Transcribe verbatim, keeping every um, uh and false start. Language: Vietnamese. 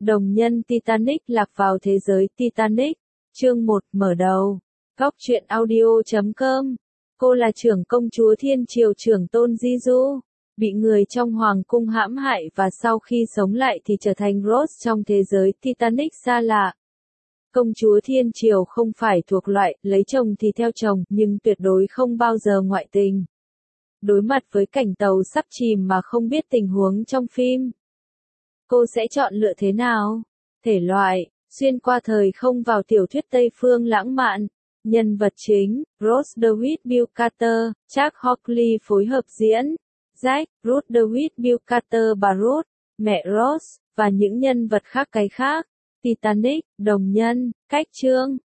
Đồng nhân Titanic lạc vào thế giới Titanic. Chương một mở đầu. Góc truyện audio chấm com. Cô là trưởng công chúa thiên triều trưởng tôn Jeju, bị người trong hoàng cung hãm hại và sau khi sống lại thì trở thành Rose trong thế giới Titanic xa lạ. Công chúa thiên triều không phải thuộc loại lấy chồng thì theo chồng, nhưng tuyệt đối không bao giờ ngoại tình. Đối mặt với cảnh tàu sắp chìm mà không biết tình huống trong phim, cô sẽ chọn lựa thế nào? Thể loại, xuyên qua thời không vào tiểu thuyết Tây phương lãng mạn. Nhân vật chính, Rose DeWitt Bill Carter, Chuck Hockley phối hợp diễn, Jack, Ruth DeWitt Bill Carter bà Ruth, mẹ Rose, và những nhân vật khác cái khác. Titanic, đồng nhân, cách chương.